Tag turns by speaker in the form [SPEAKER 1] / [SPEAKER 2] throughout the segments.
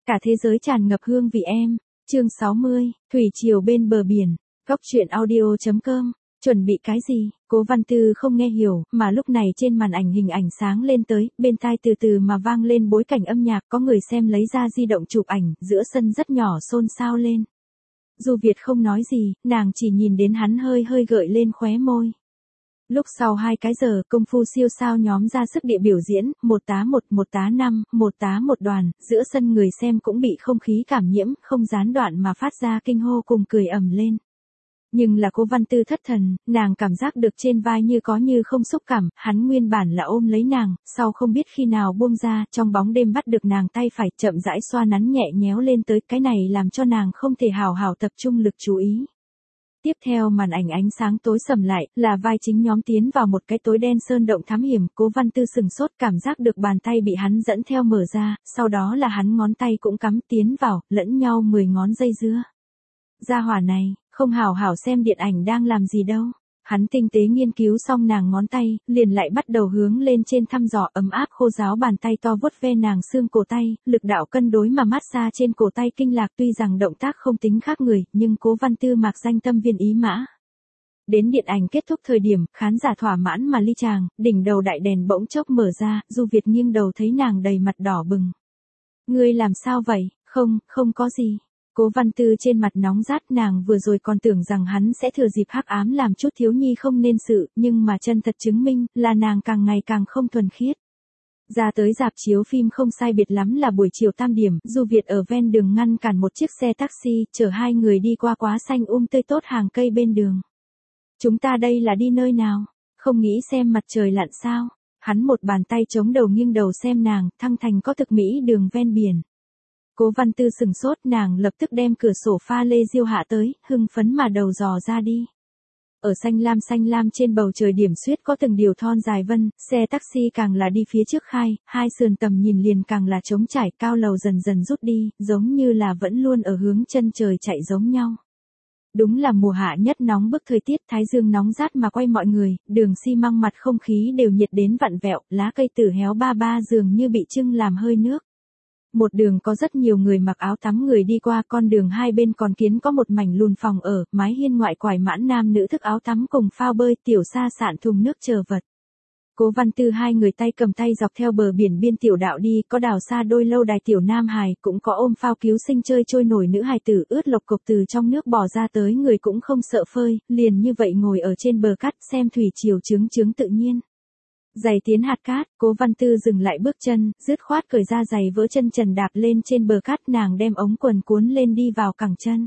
[SPEAKER 1] Cả thế giới tràn ngập hương vị em. Chương 60, thủy triều bên bờ biển. Góc truyện audio.com. Chuẩn bị cái gì? Cố Văn Tư không nghe hiểu, mà lúc này trên màn ảnh hình ảnh sáng lên tới, bên tai từ từ mà vang lên bối cảnh âm nhạc, có người xem lấy ra di động chụp ảnh, giữa sân rất nhỏ xôn xao lên. Du Việt không nói gì, nàng chỉ nhìn đến hắn hơi hơi gợi lên khóe môi. Lúc sau 2 cái giờ, công phu siêu sao nhóm ra sức địa biểu diễn, 1 tá 1, 1 tá 5, 1 tá 1 đoàn, giữa sân người xem cũng bị không khí cảm nhiễm, không gián đoạn mà phát ra kinh hô cùng cười ầm lên. Nhưng là Cố Văn Tư thất thần, nàng cảm giác được trên vai như có như không xúc cảm, hắn nguyên bản là ôm lấy nàng, sau không biết khi nào buông ra, trong bóng đêm bắt được nàng tay phải chậm rãi xoa nắn nhẹ nhéo lên tới, cái này làm cho nàng không thể hào hào tập trung lực chú ý. Tiếp theo màn ảnh ánh sáng tối sầm lại, là vai chính nhóm tiến vào một cái tối đen sơn động thám hiểm, Cố Văn Tư sừng sốt cảm giác được bàn tay bị hắn dẫn theo mở ra, sau đó là hắn ngón tay cũng cắm tiến vào, lẫn nhau 10 ngón dây dưa. Gia hỏa này, không hào hào xem điện ảnh đang làm gì đâu. Hắn tinh tế nghiên cứu xong nàng ngón tay, liền lại bắt đầu hướng lên trên thăm dò, ấm áp khô ráo bàn tay to vuốt ve nàng xương cổ tay, lực đạo cân đối mà massage trên cổ tay kinh lạc, tuy rằng động tác không tính khác người, nhưng Cố Văn Tư mạc danh tâm viên ý mã. Đến điện ảnh kết thúc thời điểm, khán giả thỏa mãn mà ly tràng, đỉnh đầu đại đèn bỗng chốc mở ra, Du Việt nghiêng đầu thấy nàng đầy mặt đỏ bừng. Ngươi làm sao vậy? Không có gì. Cố Văn Tư trên mặt nóng rát, nàng vừa rồi còn tưởng rằng hắn sẽ thừa dịp hắc ám làm chút thiếu nhi không nên sự, nhưng mà chân thật chứng minh là nàng càng ngày càng không thuần khiết. Ra tới rạp chiếu phim không sai biệt lắm là buổi chiều 3 điểm, Du Việt ở ven đường ngăn cản một chiếc xe taxi, chở 2 người đi qua quá xanh tươi tốt hàng cây bên đường. Chúng ta đây là đi nơi nào? Không nghĩ xem mặt trời lặn sao? Hắn một bàn tay chống đầu nghiêng đầu xem nàng, Thăng Thành có thực mỹ đường ven biển. Cố Văn Tư sừng sốt, nàng lập tức đem cửa sổ pha lê diêu hạ tới, hưng phấn mà đầu dò ra đi. Ở xanh lam trên bầu trời điểm xuyết có từng điều thon dài vân, xe taxi càng là đi phía trước khai, hai sườn tầm nhìn liền càng là trống trải, cao lầu dần dần rút đi, giống như là vẫn luôn ở hướng chân trời chạy giống nhau. Đúng là mùa hạ nhất nóng bức thời tiết, thái dương nóng rát mà quay mọi người, đường xi măng mặt không khí đều nhiệt đến vặn vẹo, lá cây tử héo ba dường như bị trưng làm hơi nước. Một đường có rất nhiều người mặc áo tắm người đi qua, con đường hai bên còn kiến có một mảnh lùn phòng ở, mái hiên ngoại quải mãn nam nữ thức áo tắm cùng phao bơi, tiểu sa sạn thùng nước chờ vật. Cố Văn Tư 2 người tay cầm tay dọc theo bờ biển biên tiểu đạo đi, có đào xa đôi lâu đài tiểu nam hài, cũng có ôm phao cứu sinh chơi trôi nổi nữ hài tử, ướt lộc cộc từ trong nước bò ra tới người cũng không sợ phơi, liền như vậy ngồi ở trên bờ cát xem thủy triều chướng tự nhiên. Giày tiến hạt cát, Cố Văn Tư dừng lại bước chân, dứt khoát cởi ra giày vỡ chân trần đạp lên trên bờ cát, nàng đem ống quần cuốn lên đi vào cẳng chân.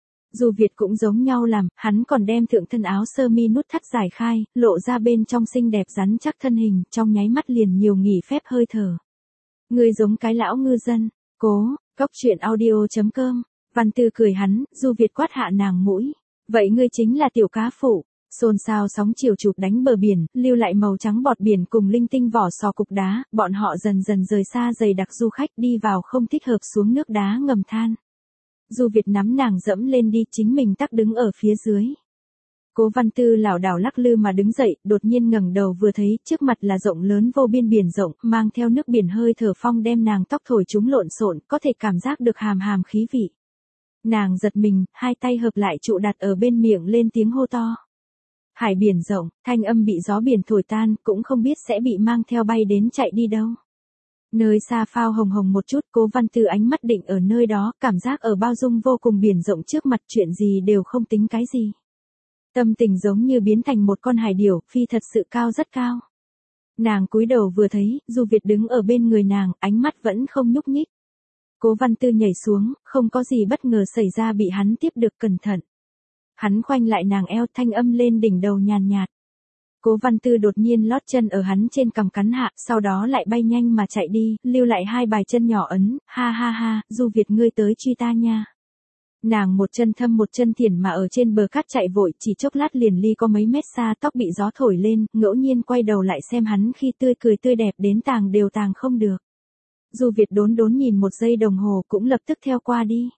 [SPEAKER 1] Du Việt cũng giống nhau làm, hắn còn đem thượng thân áo sơ mi nút thắt giải khai, lộ ra bên trong xinh đẹp rắn chắc thân hình, trong nháy mắt liền nhiều nghỉ phép hơi thở. Người giống cái lão ngư dân. Cố, góc truyện audio.com. Văn Tư cười hắn, Du Việt quát hạ nàng mũi. Vậy ngươi chính là tiểu cá phụ. Xôn xao sóng chiều chụp đánh bờ biển, lưu lại màu trắng bọt biển cùng linh tinh vỏ sò cục đá, bọn họ dần dần rời xa dày đặc du khách, đi vào không thích hợp xuống nước đá ngầm than. Du Việt nắm nàng dẫm lên đi, chính mình tắc đứng ở phía dưới. Cố Văn Tư lảo đảo lắc lư mà đứng dậy, đột nhiên ngẩng đầu vừa thấy, trước mặt là rộng lớn vô biên biển rộng, mang theo nước biển hơi thở phong đem nàng tóc thổi chúng lộn xộn, có thể cảm giác được hàm khí vị. Nàng giật mình, hai tay hợp lại trụ đặt ở bên miệng lên tiếng hô to. Hải biển rộng, thanh âm bị gió biển thổi tan, cũng không biết sẽ bị mang theo bay đến chạy đi đâu. Nơi xa phao hồng hồng một chút, Cố Văn Tư ánh mắt định ở nơi đó, cảm giác ở bao dung vô cùng biển rộng trước mặt chuyện gì đều không tính cái gì. Tâm tình giống như biến thành một con hải điểu, phi thật sự cao rất cao. Nàng cúi đầu vừa thấy, Du Việt đứng ở bên người nàng, ánh mắt vẫn không nhúc nhích. Cố Văn Tư nhảy xuống, không có gì bất ngờ xảy ra bị hắn tiếp được cẩn thận. Hắn khoanh lại nàng eo, thanh âm lên đỉnh đầu nhàn nhạt. Cố Văn Tư đột nhiên lót chân ở hắn trên cằm cắn hạ, sau đó lại bay nhanh mà chạy đi, lưu lại 2 bài chân nhỏ ấn, ha, Du Việt ngươi tới truy ta nha. Nàng một chân thâm một chân thiển mà ở trên bờ cát chạy vội, chỉ chốc lát liền ly có mấy mét xa, tóc bị gió thổi lên, ngẫu nhiên quay đầu lại xem hắn khi tươi cười tươi đẹp đến tàng đều tàng không được. Du Việt đốn nhìn 1 giây đồng hồ cũng lập tức theo qua đi.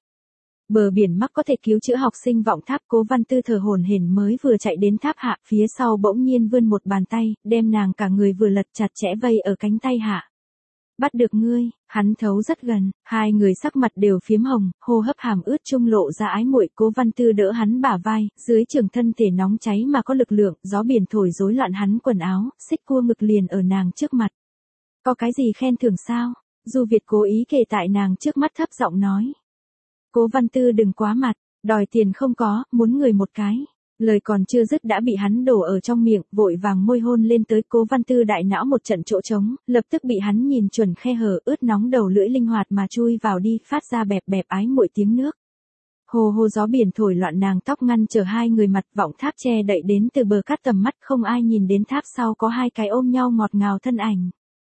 [SPEAKER 1] Bờ biển mắc có thể cứu chữa học sinh vọng tháp, Cố Văn Tư thở hổn hển mới vừa chạy đến tháp hạ, phía sau bỗng nhiên vươn một bàn tay, đem nàng cả người vừa lật chặt chẽ vây ở cánh tay hạ. Bắt được ngươi, hắn thấu rất gần, hai người sắc mặt đều phiếm hồng, hô hấp hàm ướt trung lộ ra ái muội. Cố Văn Tư đỡ hắn bả vai, dưới trường thân thể nóng cháy mà có lực lượng, gió biển thổi rối loạn hắn quần áo, xích cua ngực liền ở nàng trước mặt. Có cái gì khen thưởng sao? Du Việt cố ý kề tại nàng trước mắt thấp giọng nói. Cố Văn Tư đừng quá mặt, đòi tiền không có, muốn người một cái. Lời còn chưa dứt đã bị hắn đổ ở trong miệng, vội vàng môi hôn lên tới. Cố Văn Tư đại não một trận chỗ trống, lập tức bị hắn nhìn chuẩn khe hở, ướt nóng đầu lưỡi linh hoạt mà chui vào đi, phát ra bẹp bẹp ái muội tiếng nước. Hồ hồ gió biển thổi loạn nàng tóc ngăn trở hai người mặt, vọng tháp che đậy đến từ bờ cát tầm mắt không ai nhìn đến tháp sau có hai cái ôm nhau ngọt ngào thân ảnh.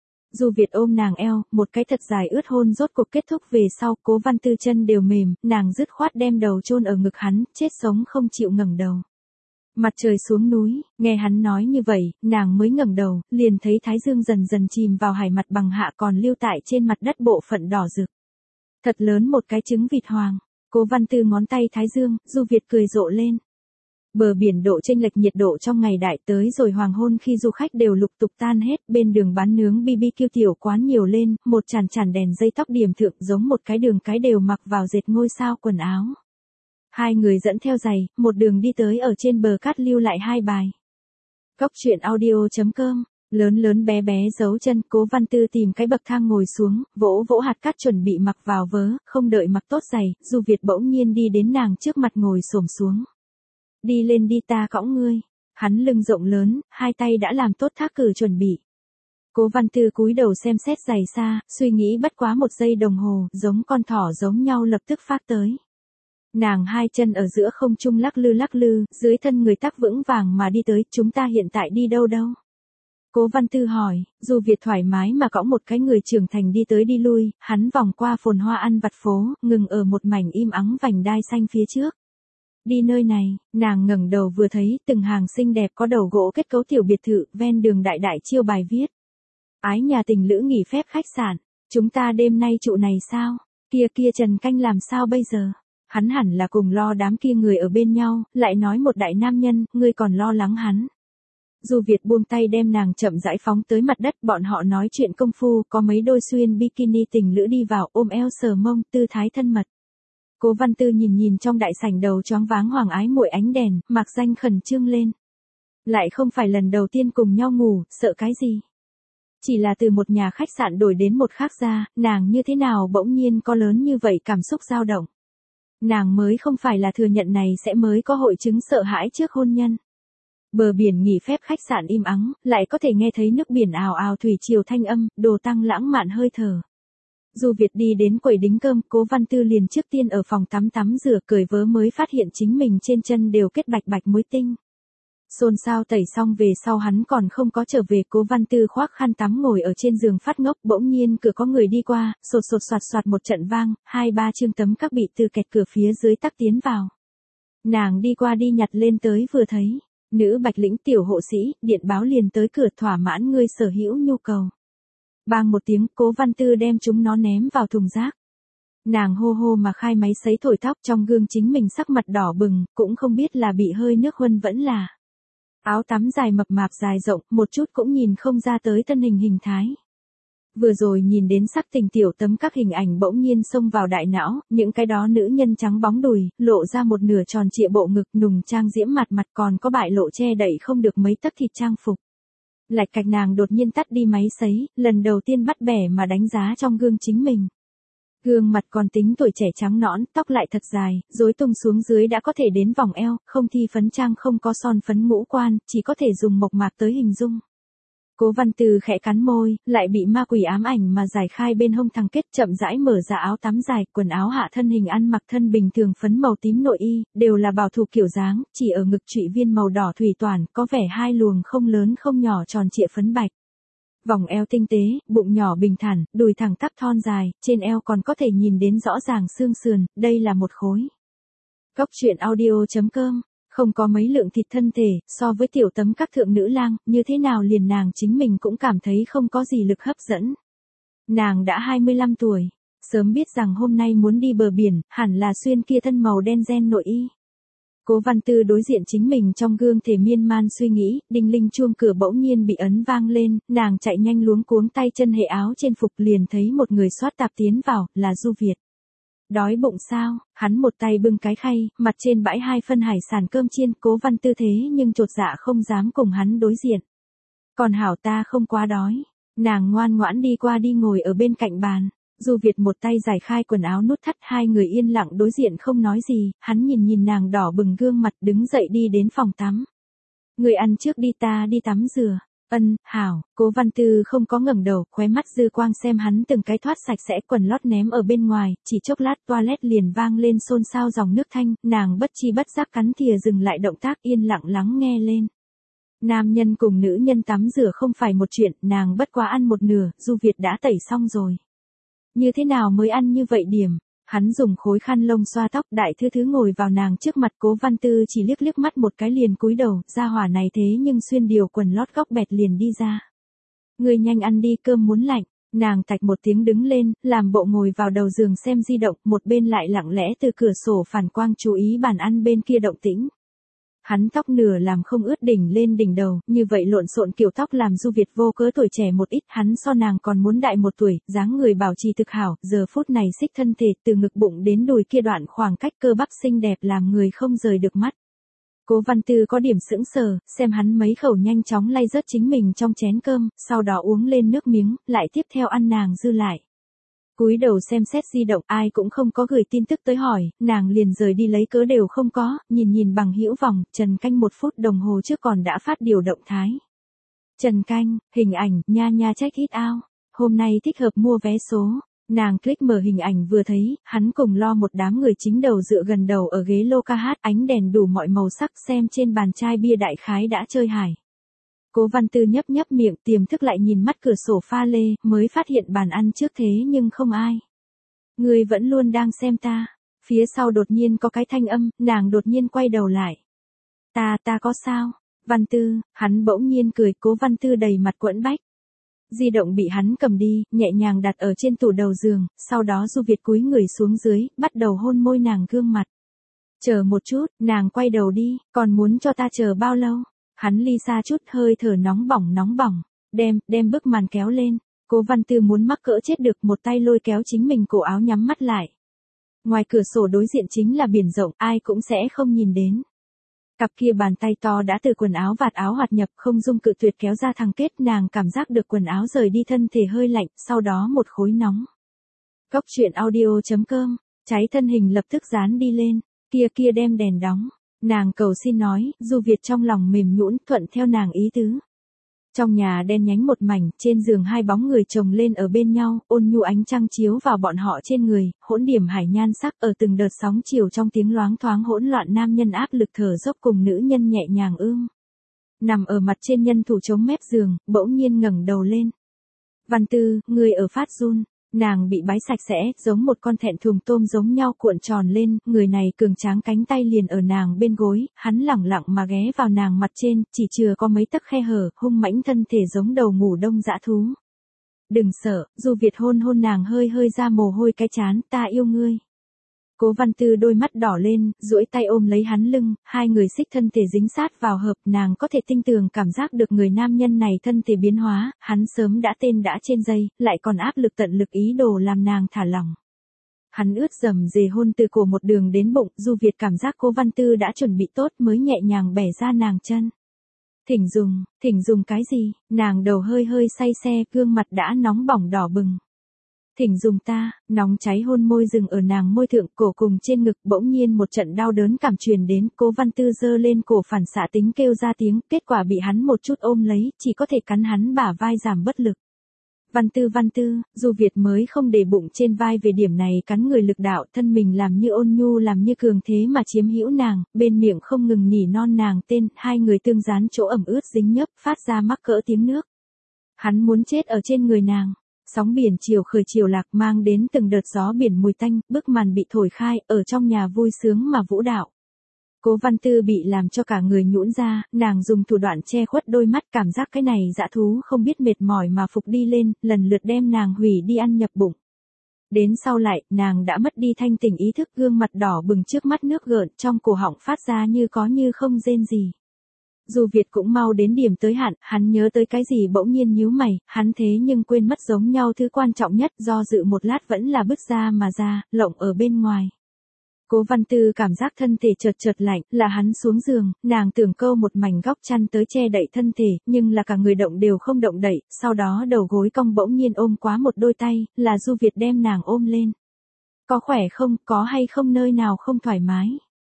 [SPEAKER 1] Du Việt ôm nàng eo, một cái thật dài ướt hôn rốt cuộc kết thúc về sau, Cố Văn Tư chân đều mềm, nàng dứt khoát đem đầu chôn ở ngực hắn, chết sống không chịu ngẩng đầu. Mặt trời xuống núi, nghe hắn nói như vậy, nàng mới ngẩng đầu, liền thấy thái dương dần dần chìm vào hải mặt bằng hạ còn lưu tại trên mặt đất bộ phận đỏ rực. Thật lớn một cái trứng vịt hoàng. Cố Văn Tư ngón tay thái dương, Du Việt cười rộ lên. Bờ biển độ chênh lệch nhiệt độ trong ngày đại tới rồi hoàng hôn khi du khách đều lục tục tan hết, bên đường bán nướng BBQ tiểu quán nhiều lên, một chản đèn dây tóc điểm thượng giống một cái đường cái đều mặc vào dệt ngôi sao quần áo. Hai người dẫn theo giày, một đường đi tới ở trên bờ cát lưu lại hai bài. Góc truyện audio.com, lớn lớn bé bé giấu chân. Cố Văn Tư tìm cái bậc thang ngồi xuống, vỗ vỗ hạt cát chuẩn bị mặc vào vớ, không đợi mặc tốt giày, Du Việt bỗng nhiên đi đến nàng trước mặt ngồi xổm xuống. Đi lên đi ta cõng ngươi. Hắn lưng rộng lớn, hai tay đã làm tốt thác cử chuẩn bị. Cố Văn Tư cúi đầu xem xét giày xa, suy nghĩ bất quá một giây đồng hồ, giống con thỏ giống nhau lập tức phát tới. Nàng hai chân ở giữa không trung lắc lư, dưới thân người tắc vững vàng mà đi tới. Chúng ta hiện tại đi đâu đâu? Cố Văn Tư hỏi. Du Việt thoải mái mà cõng một cái người trưởng thành đi tới đi lui, hắn vòng qua phồn hoa ăn vặt phố, ngừng ở một mảnh im ắng vành đai xanh phía trước. Đi nơi này, nàng ngẩng đầu vừa thấy từng hàng xinh đẹp có đầu gỗ kết cấu tiểu biệt thự, ven đường đại đại chiêu bài viết. Ái nhà tình lữ nghỉ phép khách sạn, chúng ta đêm nay trụ này sao? Kia Trần Canh làm sao bây giờ? Hắn hẳn là cùng lo đám kia người ở bên nhau, lại nói một đại nam nhân, ngươi còn lo lắng hắn. Du Việt buông tay đem nàng chậm rãi phóng tới mặt đất, bọn họ nói chuyện công phu, có mấy đôi xuyên bikini tình lữ đi vào, ôm eo sờ mông, tư thái thân mật. Cố Văn Tư nhìn trong đại sảnh đầu choáng váng hoàng ái muội ánh đèn, mạc danh khẩn trương lên. Lại không phải lần đầu tiên cùng nhau ngủ, sợ cái gì? Chỉ là từ một nhà khách sạn đổi đến một khác ra, nàng như thế nào bỗng nhiên có lớn như vậy cảm xúc dao động. Nàng mới không phải là thừa nhận này sẽ mới có hội chứng sợ hãi trước hôn nhân. Bờ biển nghỉ phép khách sạn im ắng, lại có thể nghe thấy nước biển ào ào thủy triều thanh âm, đồ tăng lãng mạn hơi thở. Du Việt đi đến quầy đính cơm, Cố Văn Tư liền trước tiên ở phòng tắm rửa cởi vớ mới phát hiện chính mình trên chân đều kết bạch bạch muối tinh. Xôn xao tẩy xong về sau hắn còn không có trở về. Cố Văn Tư khoác khăn tắm ngồi ở trên giường phát ngốc, bỗng nhiên cửa có người đi qua, sột soạt một trận vang, 2-3 chương tấm các bị từ kẹt cửa phía dưới tắc tiến vào. Nàng đi qua đi nhặt lên tới vừa thấy, nữ Bạch Lĩnh tiểu hộ sĩ, điện báo liền tới cửa thỏa mãn ngươi sở hữu nhu cầu. Bang một tiếng, Cố Văn Tư đem chúng nó ném vào thùng rác. Nàng hô hô mà khai máy sấy thổi tóc, trong gương chính mình sắc mặt đỏ bừng, cũng không biết là bị hơi nước huân vẫn là. Áo tắm dài mập mạp dài rộng, một chút cũng nhìn không ra tới thân hình thái. Vừa rồi nhìn đến sắc tình tiểu tấm các hình ảnh bỗng nhiên xông vào đại não, những cái đó nữ nhân trắng bóng đùi, lộ ra một nửa tròn trịa bộ ngực, nùng trang diễm mặt còn có bại lộ che đậy không được mấy tấc thịt trang phục. Lạch cạch nàng đột nhiên tắt đi máy sấy, lần đầu tiên bắt bẻ mà đánh giá trong gương chính mình. Gương mặt còn tính tuổi trẻ trắng nõn, tóc lại thật dài, rối tung xuống dưới đã có thể đến vòng eo, không thi phấn trang không có son phấn ngũ quan, chỉ có thể dùng mộc mạc tới hình dung. Cố Văn Tư khẽ cắn môi, lại bị ma quỷ ám ảnh mà giải khai bên hông thằng kết, chậm rãi mở ra áo tắm dài, quần áo hạ thân hình ăn mặc thân bình thường phấn màu tím nội y, đều là bảo thủ kiểu dáng, chỉ ở ngực trụy viên màu đỏ thủy toàn, có vẻ hai luồng không lớn không nhỏ tròn trịa phấn bạch. Vòng eo tinh tế, bụng nhỏ bình thản, đùi thẳng tắp thon dài, trên eo còn có thể nhìn đến rõ ràng xương sườn, đây là một khối. Góc truyện audio.com, không có mấy lượng thịt thân thể, so với tiểu tấm các thượng nữ lang, như thế nào liền nàng chính mình cũng cảm thấy không có gì lực hấp dẫn. Nàng đã 25 tuổi, sớm biết rằng hôm nay muốn đi bờ biển, hẳn là xuyên kia thân màu đen ren nội y. Cố Văn Tư đối diện chính mình trong gương thể miên man suy nghĩ, đinh linh chuông cửa bỗng nhiên bị ấn vang lên, nàng chạy nhanh luống cuống tay chân hệ áo trên phục liền thấy một người xoát tạp tiến vào, là Du Việt. Đói bụng sao, hắn một tay bưng cái khay, mặt trên bãi 2 phân hải sản cơm chiên, Cố Văn Tư thế nhưng chột dạ không dám cùng hắn đối diện. Còn hảo ta không quá đói, nàng ngoan ngoãn đi qua đi ngồi ở bên cạnh bàn. Du Việt một tay giải khai quần áo nút thắt, hai người yên lặng đối diện không nói gì, hắn nhìn nàng đỏ bừng gương mặt đứng dậy đi đến phòng tắm. Người ăn trước đi ta đi tắm rửa. Ân, hảo, Cố Văn Tư không có ngẩng đầu, khóe mắt dư quang xem hắn từng cái thoát sạch sẽ quần lót ném ở bên ngoài, chỉ chốc lát toilet liền vang lên xôn xao dòng nước thanh, nàng bất chi bất giác cắn thìa dừng lại động tác yên lặng lắng nghe lên. Nam nhân cùng nữ nhân tắm rửa không phải một chuyện, nàng bất quá ăn một nửa, Du Việt đã tẩy xong rồi. Như thế nào mới ăn như vậy điểm? Hắn dùng khối khăn lông xoa tóc, đại thư thứ ngồi vào nàng trước mặt. Cố Văn Tư chỉ liếc liếc mắt một cái liền cúi đầu, gia hỏa này thế nhưng xuyên điều quần lót góc bẹt liền đi ra. Người nhanh ăn đi, cơm muốn lạnh. Nàng tạch một tiếng đứng lên, làm bộ ngồi vào đầu giường xem di động, một bên lại lặng lẽ từ cửa sổ phản quang chú ý bàn ăn bên kia động tĩnh. Hắn tóc nửa làm không ướt đỉnh lên đỉnh đầu, như vậy lộn xộn kiểu tóc làm Du Việt vô cớ tuổi trẻ một ít, hắn so nàng còn muốn đại 1 tuổi, dáng người bảo trì thực hảo, giờ phút này xích thân thể từ ngực bụng đến đùi kia đoạn khoảng cách cơ bắp xinh đẹp làm người không rời được mắt. Cố Văn Tư có điểm sững sờ, xem hắn mấy khẩu nhanh chóng lay rớt chính mình trong chén cơm, sau đó uống lên nước miếng, lại tiếp theo ăn nàng dư lại. Cúi đầu xem xét di động, ai cũng không có gửi tin tức tới hỏi, nàng liền rời đi lấy cớ đều không có, nhìn bằng hữu vòng, Trần Canh 1 phút đồng hồ trước còn đã phát điều động thái. Trần Canh, hình ảnh, nha check it out, hôm nay thích hợp mua vé số. Nàng click mở hình ảnh vừa thấy, hắn cùng lo một đám người chính đầu dựa gần đầu ở ghế lô ca hát, ánh đèn đủ mọi màu sắc, xem trên bàn chai bia đại khái đã chơi hải. Cố Văn Tư nhấp miệng, tiềm thức lại nhìn mắt cửa sổ pha lê, mới phát hiện bàn ăn trước thế nhưng không ai. Người vẫn luôn đang xem ta. Phía sau đột nhiên có cái thanh âm, nàng đột nhiên quay đầu lại. Ta có sao? Văn Tư, hắn bỗng nhiên cười. Cố Văn Tư đầy mặt quẫn bách. Di động bị hắn cầm đi, nhẹ nhàng đặt ở trên tủ đầu giường, sau đó Du Việt cúi người xuống dưới, bắt đầu hôn môi nàng gương mặt. Chờ một chút, nàng quay đầu đi, còn muốn cho ta chờ bao lâu? Hắn ly xa chút, hơi thở nóng bỏng, đem bức màn kéo lên. Cố Văn Tư muốn mắc cỡ chết được, một tay lôi kéo chính mình cổ áo nhắm mắt lại. Ngoài cửa sổ đối diện chính là biển rộng, ai cũng sẽ không nhìn đến. Cặp kia bàn tay to đã từ quần áo vạt áo hoạt nhập, không dung cự tuyệt kéo ra thằng kết, nàng cảm giác được quần áo rời đi thân thể hơi lạnh, sau đó một khối nóng. Góc truyện audio.com, cháy thân hình lập tức dán đi lên, kia đem đèn đóng. Nàng cầu xin nói, Du Việt trong lòng mềm nhũn, thuận theo nàng ý tứ. Trong nhà đen nhánh một mảnh, trên giường 2 bóng người chồng lên ở bên nhau, ôn nhu ánh trăng chiếu vào bọn họ trên người, hỗn điểm hải nhan sắc ở từng đợt sóng chiều trong tiếng loáng thoáng hỗn loạn, nam nhân áp lực thở dốc cùng nữ nhân nhẹ nhàng ưm. Nằm ở mặt trên nhân thủ chống mép giường, bỗng nhiên ngẩng đầu lên. Văn Tư, người ở phát run. Nàng bị bái sạch sẽ, giống một con thẹn thùng tôm giống nhau cuộn tròn lên, người này cường tráng cánh tay liền ở nàng bên gối, hắn lẳng lặng mà ghé vào nàng mặt trên, chỉ chừa có mấy tấc khe hở, hung mãnh thân thể giống đầu ngủ đông dã thú. Đừng sợ, Du Việt hôn nàng hơi ra mồ hôi cái trán, ta yêu ngươi. Cố Văn Tư đôi mắt đỏ lên, duỗi tay ôm lấy hắn lưng, hai người xích thân thể dính sát vào hợp, nàng có thể tinh tường cảm giác được người nam nhân này thân thể biến hóa, hắn sớm đã trên dây, lại còn áp lực tận lực ý đồ làm nàng thả lỏng. Hắn ướt dầm dề hôn từ cổ một đường đến bụng, Du Việt cảm giác Cố Văn Tư đã chuẩn bị tốt mới nhẹ nhàng bẻ ra nàng chân. Thỉnh dùng cái gì? Nàng đầu hơi say xe, gương mặt đã nóng bỏng đỏ bừng. Thỉnh dùng ta, nóng cháy hôn môi dừng ở nàng môi thượng, cổ cùng trên ngực, bỗng nhiên một trận đau đớn cảm truyền đến, Cố Văn Tư giơ lên cổ phản xạ tính kêu ra tiếng, kết quả bị hắn một chút ôm lấy, chỉ có thể cắn hắn bả vai giảm bất lực. Văn Tư, Du Việt mới không để bụng trên vai về điểm này cắn người lực đạo, thân mình làm như ôn nhu làm như cường thế mà chiếm hữu nàng, bên miệng không ngừng nỉ non nàng tên, hai người tương dán chỗ ẩm ướt dính nhấp, phát ra mắc cỡ tiếng nước. Hắn muốn chết ở trên người nàng. Sóng biển chiều khởi chiều lạc mang đến từng đợt gió biển mùi tanh, bức màn bị thổi khai, ở trong nhà vui sướng mà vũ đạo. Cố Văn Tư bị làm cho cả người nhũn ra, nàng dùng thủ đoạn che khuất đôi mắt, cảm giác cái này dã thú không biết mệt mỏi mà phục đi lên, lần lượt đem nàng hủy đi ăn nhập bụng. Đến sau lại, nàng đã mất đi thanh tỉnh ý thức, gương mặt đỏ bừng trước mắt nước gợn, trong cổ họng phát ra như có như không rên gì. Du Việt cũng mau đến điểm tới hạn, hắn nhớ tới cái gì bỗng nhiên nhíu mày, hắn thế nhưng quên mất giống nhau thứ quan trọng nhất, do dự một lát vẫn là bứt ra mà ra, lộng ở bên ngoài. Cố Văn Tư cảm giác thân thể chợt lạnh, là hắn xuống giường, nàng tưởng câu một mảnh góc chăn tới che đậy thân thể, nhưng là cả người động đều không động đậy, sau đó đầu gối cong bỗng nhiên ôm quá một đôi tay, là Du Việt đem nàng ôm lên. Có khỏe không, có hay không nơi nào không thoải mái?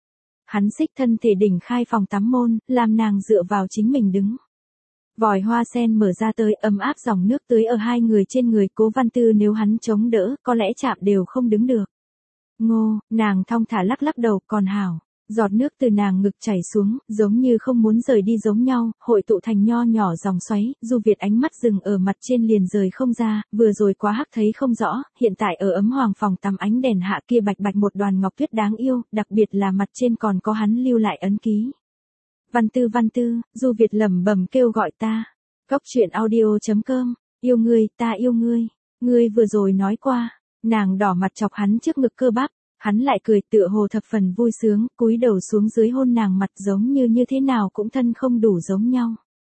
[SPEAKER 1] Hắn xích thân thể đỉnh khai phòng tắm môn, làm nàng dựa vào chính mình đứng. Vòi hoa sen mở ra tới, ấm áp dòng nước tưới ở hai người trên người. Cố Văn Tư nếu hắn chống đỡ, có lẽ chạm đều không đứng được. Ngô, nàng thong thả lắc lắc đầu, còn hảo. Giọt nước từ nàng ngực chảy xuống, giống như không muốn rời đi giống nhau, hội tụ thành nho nhỏ dòng xoáy. Du Việt ánh mắt dừng ở mặt trên liền rời không ra, vừa rồi quá hắc thấy không rõ, hiện tại ở ấm hoàng phòng tắm ánh đèn hạ kia bạch bạch một đoàn ngọc tuyết đáng yêu, đặc biệt là mặt trên còn có hắn lưu lại ấn ký. Văn Tư, Du Việt lẩm bẩm kêu gọi ta. Góc truyện audio.com, yêu ngươi, ta yêu ngươi. Ngươi vừa rồi nói qua, nàng đỏ mặt chọc hắn trước ngực cơ bắp. Hắn lại cười tựa hồ thập phần vui sướng, cúi đầu xuống dưới hôn nàng mặt giống như thế nào cũng thân không đủ giống nhau.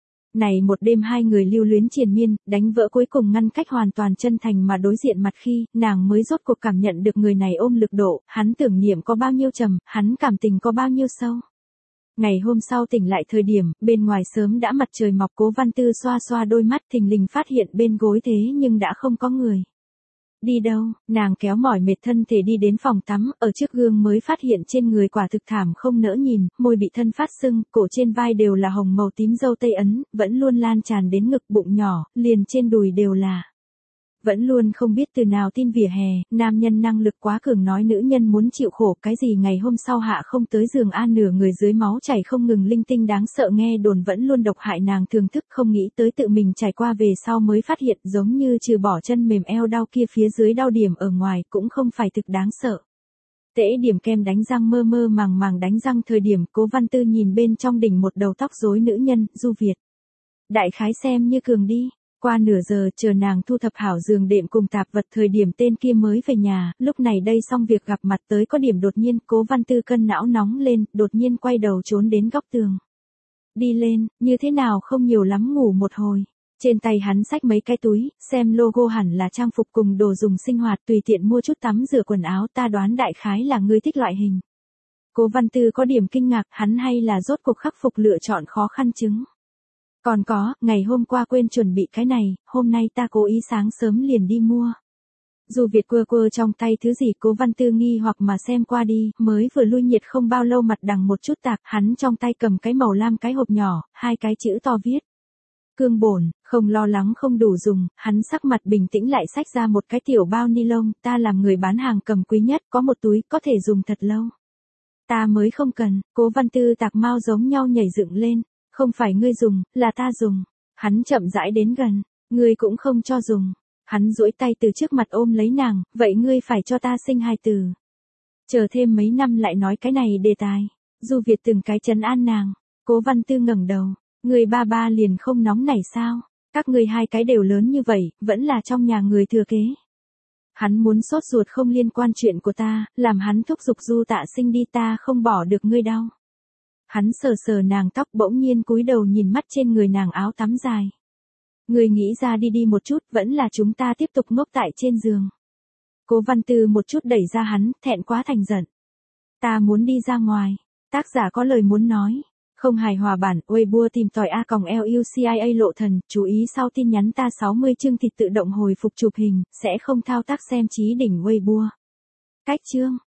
[SPEAKER 1] Này một đêm hai người lưu luyến triền miên, đánh vỡ cuối cùng ngăn cách hoàn toàn chân thành mà đối diện mặt khi, nàng mới rốt cuộc cảm nhận được người này ôm lực độ, hắn tưởng niệm có bao nhiêu trầm, hắn cảm tình có bao nhiêu sâu. Ngày hôm sau tỉnh lại thời điểm, bên ngoài sớm đã mặt trời mọc. Cố Văn Tư xoa xoa đôi mắt, thình lình phát hiện bên gối thế nhưng đã không có người. Đi đâu, nàng kéo mỏi mệt thân thể đi đến phòng tắm, ở trước gương mới phát hiện trên người quả thực thảm không nỡ nhìn, môi bị thân phát sưng, cổ trên vai đều là hồng màu tím dâu tây ấn, vẫn luôn lan tràn đến ngực bụng nhỏ, liền trên đùi đều là. Vẫn luôn không biết từ nào tin vỉa hè, nam nhân năng lực quá cường nói nữ nhân muốn chịu khổ, cái gì ngày hôm sau hạ không tới giường an nửa người dưới máu chảy không ngừng linh tinh đáng sợ nghe đồn vẫn luôn độc hại nàng thường thức không nghĩ tới tự mình trải qua về sau mới phát hiện giống như trừ bỏ chân mềm eo đau kia phía dưới đau điểm ở ngoài cũng không phải thực đáng sợ. Tễ điểm kem đánh răng mơ mơ màng đánh răng thời điểm Cố Văn Tư nhìn bên trong đỉnh một đầu tóc rối nữ nhân, Du Việt. Đại khái xem như cường đi. Qua nửa giờ chờ nàng thu thập hảo giường đệm cùng tạp vật thời điểm tên kia mới về nhà, lúc này đây xong việc gặp mặt tới có điểm đột nhiên. Cố Văn Tư cân não nóng lên, đột nhiên quay đầu trốn đến góc tường. Đi lên, như thế nào không nhiều lắm ngủ một hồi. Trên tay hắn xách mấy cái túi, xem logo hẳn là trang phục cùng đồ dùng sinh hoạt, tùy tiện mua chút tắm rửa quần áo, ta đoán đại khái là ngươi thích loại hình. Cố Văn Tư có điểm kinh ngạc, hắn hay là rốt cuộc khắc phục lựa chọn khó khăn chứng. Còn có, ngày hôm qua quên chuẩn bị cái này, hôm nay ta cố ý sáng sớm liền đi mua. Du Việt quơ trong tay thứ gì. Cố Văn Tư nghi hoặc mà xem qua đi, mới vừa lui nhiệt không bao lâu mặt đằng một chút tạc, hắn trong tay cầm cái màu lam cái hộp nhỏ, hai cái chữ to viết. Cương bổn, không lo lắng không đủ dùng, hắn sắc mặt bình tĩnh lại xách ra một cái tiểu bao ni lông, ta làm người bán hàng cầm quý nhất, có một túi, có thể dùng thật lâu. Ta mới không cần. Cố Văn Tư tạc mau giống nhau nhảy dựng lên. Không phải ngươi dùng, là ta dùng. Hắn chậm rãi đến gần, ngươi cũng không cho dùng. Hắn duỗi tay từ trước mặt ôm lấy nàng, vậy ngươi phải cho ta sinh hài tử. Chờ thêm mấy năm lại nói cái này đề tài. Du Việt từng cái trấn an nàng. Cố Văn Tư ngẩng đầu, người ba liền không nóng nảy sao? Các ngươi hai cái đều lớn như vậy, vẫn là trong nhà người thừa kế. Hắn muốn sốt ruột không liên quan chuyện của ta, làm hắn thúc giục Du Tạ Sinh đi, ta không bỏ được ngươi đau. Hắn sờ nàng tóc bỗng nhiên cúi đầu nhìn mắt trên người nàng áo tắm dài. Người nghĩ ra đi một chút, vẫn là chúng ta tiếp tục ngốc tại trên giường. Cố Văn Tư một chút đẩy ra hắn, thẹn quá thành giận. Ta muốn đi ra ngoài. Tác giả có lời muốn nói. Không hài hòa bản, Weibo tìm tòi A.LUCIA lộ thần, chú ý sau tin nhắn ta 60 chương thịt tự động hồi phục chụp hình, sẽ không thao tác xem chí đỉnh Weibo. Cách chương.